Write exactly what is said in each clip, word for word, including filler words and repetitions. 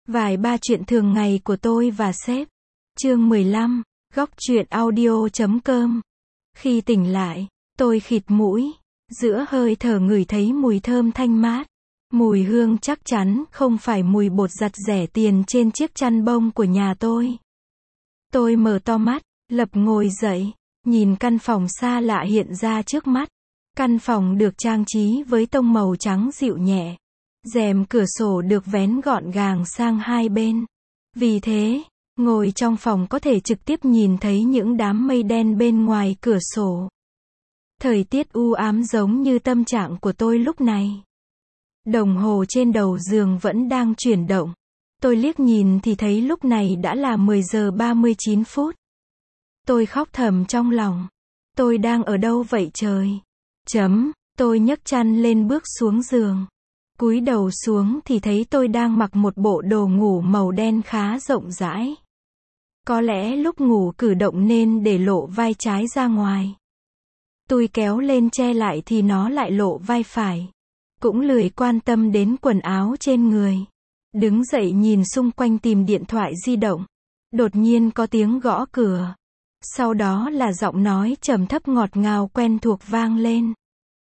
Vài ba chuyện thường ngày của tôi và sếp. Chương mười lăm, góc truyện audio chấm com. Khi tỉnh lại, tôi khịt mũi, giữa hơi thở ngửi thấy mùi thơm thanh mát. Mùi hương chắc chắn không phải mùi bột giặt rẻ tiền trên chiếc chăn bông của nhà tôi. Tôi mở to mắt, lập ngồi dậy, nhìn căn phòng xa lạ hiện ra trước mắt. Căn phòng được trang trí với tông màu trắng dịu nhẹ. Rèm cửa sổ được vén gọn gàng sang hai bên. Vì thế, ngồi trong phòng có thể trực tiếp nhìn thấy những đám mây đen bên ngoài cửa sổ. Thời tiết u ám giống như tâm trạng của tôi lúc này. Đồng hồ trên đầu giường vẫn đang chuyển động. Tôi liếc nhìn thì thấy lúc này đã là mười giờ ba mươi chín phút. Tôi khóc thầm trong lòng. Tôi đang ở đâu vậy trời? Chấm, tôi nhấc chăn lên bước xuống giường. Cúi đầu xuống thì thấy tôi đang mặc một bộ đồ ngủ màu đen khá rộng rãi. Có lẽ lúc ngủ cử động nên để lộ vai trái ra ngoài. Tôi kéo lên che lại thì nó lại lộ vai phải. Cũng lười quan tâm đến quần áo trên người. Đứng dậy nhìn xung quanh tìm điện thoại di động. Đột nhiên có tiếng gõ cửa. Sau đó là giọng nói trầm thấp ngọt ngào quen thuộc vang lên.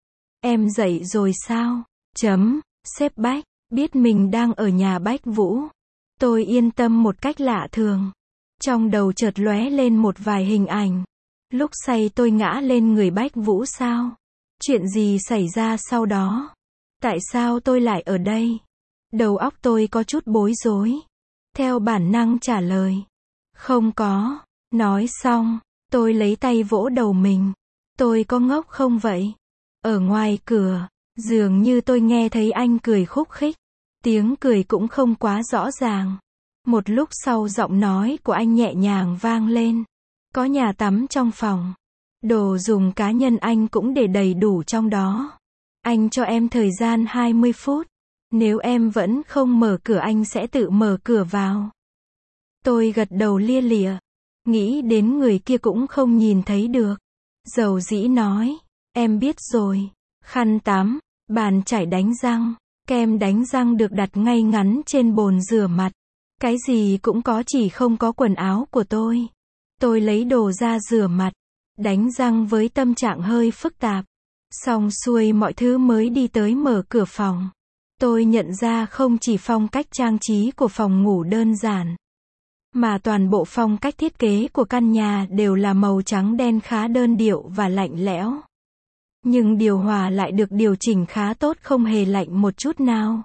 Em dậy rồi sao? Chấm, sếp Bách, biết mình đang ở nhà Bách Vũ. Tôi yên tâm một cách lạ thường. Trong đầu chợt lóe lên một vài hình ảnh. Lúc say tôi ngã lên người Bách Vũ sao? Chuyện gì xảy ra sau đó? Tại sao tôi lại ở đây? Đầu óc tôi có chút bối rối. Theo bản năng trả lời. Không có. Nói xong, tôi lấy tay vỗ đầu mình. Tôi có ngốc không vậy? Ở ngoài cửa, dường như tôi nghe thấy anh cười khúc khích. Tiếng cười cũng không quá rõ ràng. Một lúc sau giọng nói của anh nhẹ nhàng vang lên. Có nhà tắm trong phòng. Đồ dùng cá nhân anh cũng để đầy đủ trong đó. Anh cho em thời gian hai mươi phút. Nếu em vẫn không mở cửa anh sẽ tự mở cửa vào. Tôi gật đầu lia lịa. Nghĩ đến người kia cũng không nhìn thấy được. Dầu dĩ nói. Em biết rồi. Khăn tắm, bàn chải đánh răng, kem đánh răng được đặt ngay ngắn trên bồn rửa mặt. Cái gì cũng có chỉ không có quần áo của tôi. Tôi lấy đồ ra rửa mặt, đánh răng với tâm trạng hơi phức tạp. Xong xuôi mọi thứ mới đi tới mở cửa phòng. Tôi nhận ra không chỉ phong cách trang trí của phòng ngủ đơn giản, mà toàn bộ phong cách thiết kế của căn nhà đều là màu trắng đen khá đơn điệu và lạnh lẽo. Nhưng điều hòa lại được điều chỉnh khá tốt không hề lạnh một chút nào.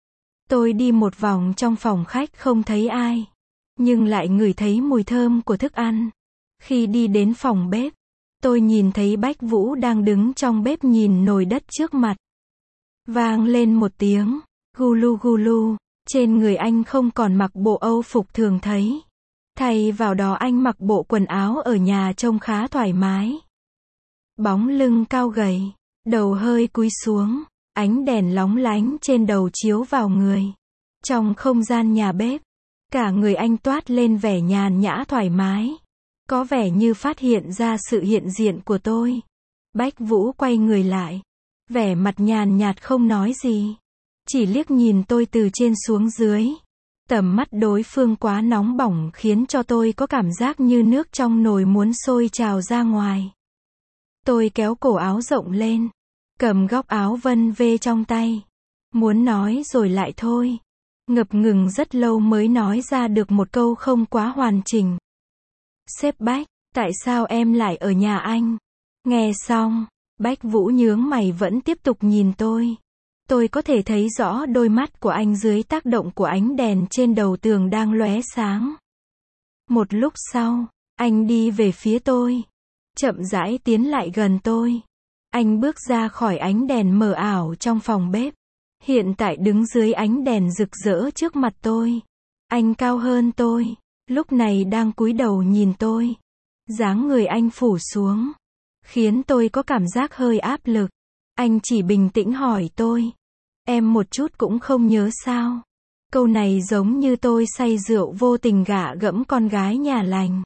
Tôi đi một vòng trong phòng khách không thấy ai. Nhưng lại ngửi thấy mùi thơm của thức ăn. Khi đi đến phòng bếp, tôi nhìn thấy Bách Vũ đang đứng trong bếp nhìn nồi đất trước mặt. Vang lên một tiếng, gulu gulu, trên người anh không còn mặc bộ âu phục thường thấy. Thay vào đó anh mặc bộ quần áo ở nhà trông khá thoải mái. Bóng lưng cao gầy, đầu hơi cúi xuống, ánh đèn lóng lánh trên đầu chiếu vào người. Trong không gian nhà bếp, cả người anh toát lên vẻ nhàn nhã thoải mái. Có vẻ như phát hiện ra sự hiện diện của tôi. Bách Vũ quay người lại. Vẻ mặt nhàn nhạt không nói gì. Chỉ liếc nhìn tôi từ trên xuống dưới. Tầm mắt đối phương quá nóng bỏng khiến cho tôi có cảm giác như nước trong nồi muốn sôi trào ra ngoài. Tôi kéo cổ áo rộng lên. Cầm góc áo vân vê trong tay. Muốn nói rồi lại thôi. Ngập ngừng rất lâu mới nói ra được một câu không quá hoàn chỉnh. Sếp Bách, tại sao em lại ở nhà anh? Nghe xong, Bách Vũ nhướng mày vẫn tiếp tục nhìn tôi. Tôi có thể thấy rõ đôi mắt của anh dưới tác động của ánh đèn trên đầu tường đang lóe sáng. Một lúc sau, anh đi về phía tôi. Chậm rãi tiến lại gần tôi. Anh bước ra khỏi ánh đèn mờ ảo trong phòng bếp. Hiện tại đứng dưới ánh đèn rực rỡ trước mặt tôi. Anh cao hơn tôi. Lúc này đang cúi đầu nhìn tôi. Dáng người anh phủ xuống. Khiến tôi có cảm giác hơi áp lực. Anh chỉ bình tĩnh hỏi tôi. Em một chút cũng không nhớ sao? Câu này giống như tôi say rượu vô tình gạ gẫm con gái nhà lành.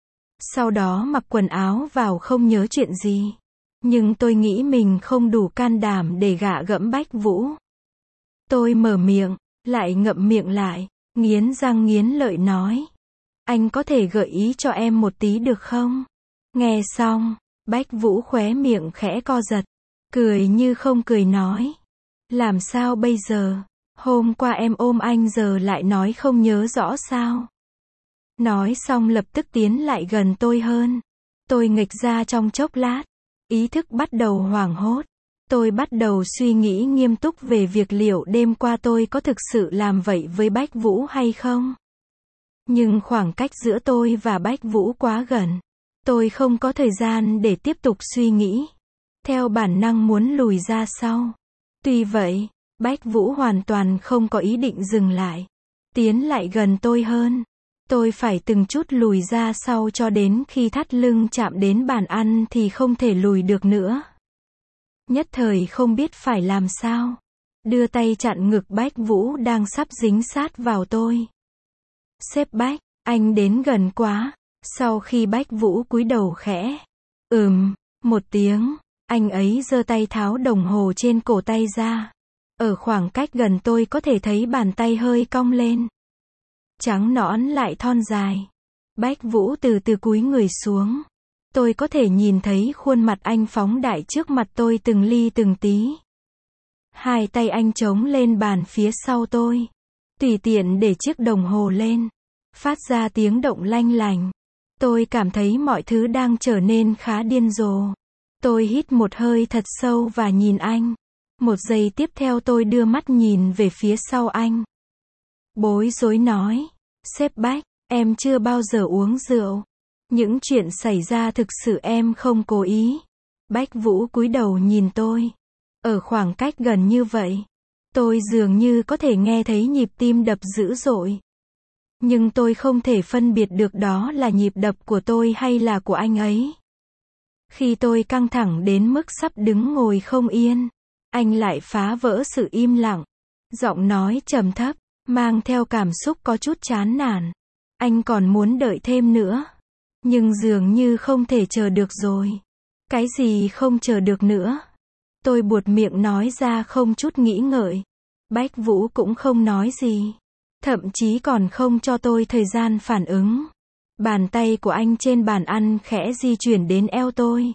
Sau đó mặc quần áo vào không nhớ chuyện gì. Nhưng tôi nghĩ mình không đủ can đảm để gạ gẫm Bách Vũ. Tôi mở miệng, lại ngậm miệng lại. nghiến răng nghiến lợi nói. Anh có thể gợi ý cho em một tí được không? Nghe xong, Bách Vũ khóe miệng khẽ co giật, cười như không cười nói. Làm sao bây giờ? Hôm qua em ôm anh giờ lại nói không nhớ rõ sao? Nói xong lập tức tiến lại gần tôi hơn. Tôi nghịch ra trong chốc lát, ý thức bắt đầu hoảng hốt. Tôi bắt đầu suy nghĩ nghiêm túc về việc liệu đêm qua tôi có thực sự làm vậy với Bách Vũ hay không. Nhưng khoảng cách giữa tôi và Bách Vũ quá gần. Tôi không có thời gian để tiếp tục suy nghĩ. Theo bản năng muốn lùi ra sau. Tuy vậy, Bách Vũ hoàn toàn không có ý định dừng lại. Tiến lại gần tôi hơn. Tôi phải từng chút lùi ra sau cho đến khi thắt lưng chạm đến bàn ăn thì không thể lùi được nữa. Nhất thời không biết phải làm sao. Đưa tay chặn ngực Bách Vũ đang sắp dính sát vào tôi. Sếp Bách, anh đến gần quá. Sau khi Bách Vũ cúi đầu khẽ. Ừm, một tiếng, anh ấy giơ tay tháo đồng hồ trên cổ tay ra. Ở khoảng cách gần tôi có thể thấy bàn tay hơi cong lên. Trắng nõn lại thon dài. Bách Vũ từ từ cúi người xuống. Tôi có thể nhìn thấy khuôn mặt anh phóng đại trước mặt tôi từng ly từng tí. Hai tay anh chống lên bàn phía sau tôi. Tùy tiện để chiếc đồng hồ lên. Phát ra tiếng động lanh lành. Tôi cảm thấy mọi thứ đang trở nên khá điên rồ. Tôi hít một hơi thật sâu và nhìn anh. Một giây tiếp theo tôi đưa mắt nhìn về phía sau anh. Bối rối nói. Sếp Bách, em chưa bao giờ uống rượu. Những chuyện xảy ra thực sự em không cố ý. Bách Vũ cúi đầu nhìn tôi. Ở khoảng cách gần như vậy, tôi dường như có thể nghe thấy nhịp tim đập dữ dội. Nhưng tôi không thể phân biệt được đó là nhịp đập của tôi hay là của anh ấy. Khi tôi căng thẳng đến mức sắp đứng ngồi không yên, anh lại phá vỡ sự im lặng. Giọng nói trầm thấp, mang theo cảm xúc có chút chán nản. Anh còn muốn đợi thêm nữa. Nhưng dường như không thể chờ được rồi. Cái gì không chờ được nữa? Tôi buột miệng nói ra không chút nghĩ ngợi. Bách Vũ cũng không nói gì. Thậm chí còn không cho tôi thời gian phản ứng. Bàn tay của anh trên bàn ăn khẽ di chuyển đến eo tôi.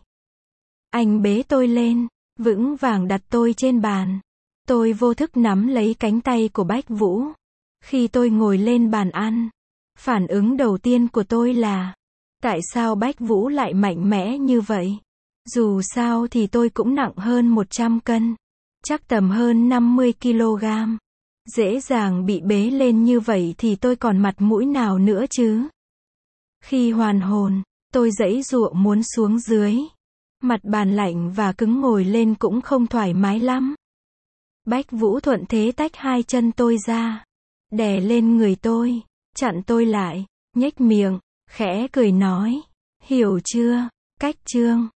Anh bế tôi lên, vững vàng đặt tôi trên bàn. Tôi vô thức nắm lấy cánh tay của Bách Vũ. Khi tôi ngồi lên bàn ăn, phản ứng đầu tiên của tôi là, tại sao Bách Vũ lại mạnh mẽ như vậy? Dù sao thì tôi cũng nặng hơn một trăm cân. Chắc tầm hơn năm mươi ki lô gam. Dễ dàng bị bế lên như vậy thì tôi còn mặt mũi nào nữa chứ? Khi hoàn hồn, tôi giãy giụa muốn xuống dưới. Mặt bàn lạnh và cứng ngồi lên cũng không thoải mái lắm. Bách Vũ thuận thế tách hai chân tôi ra. Đè lên người tôi, chặn tôi lại, nhếch miệng, khẽ cười nói. Hiểu chưa, Cách Trương?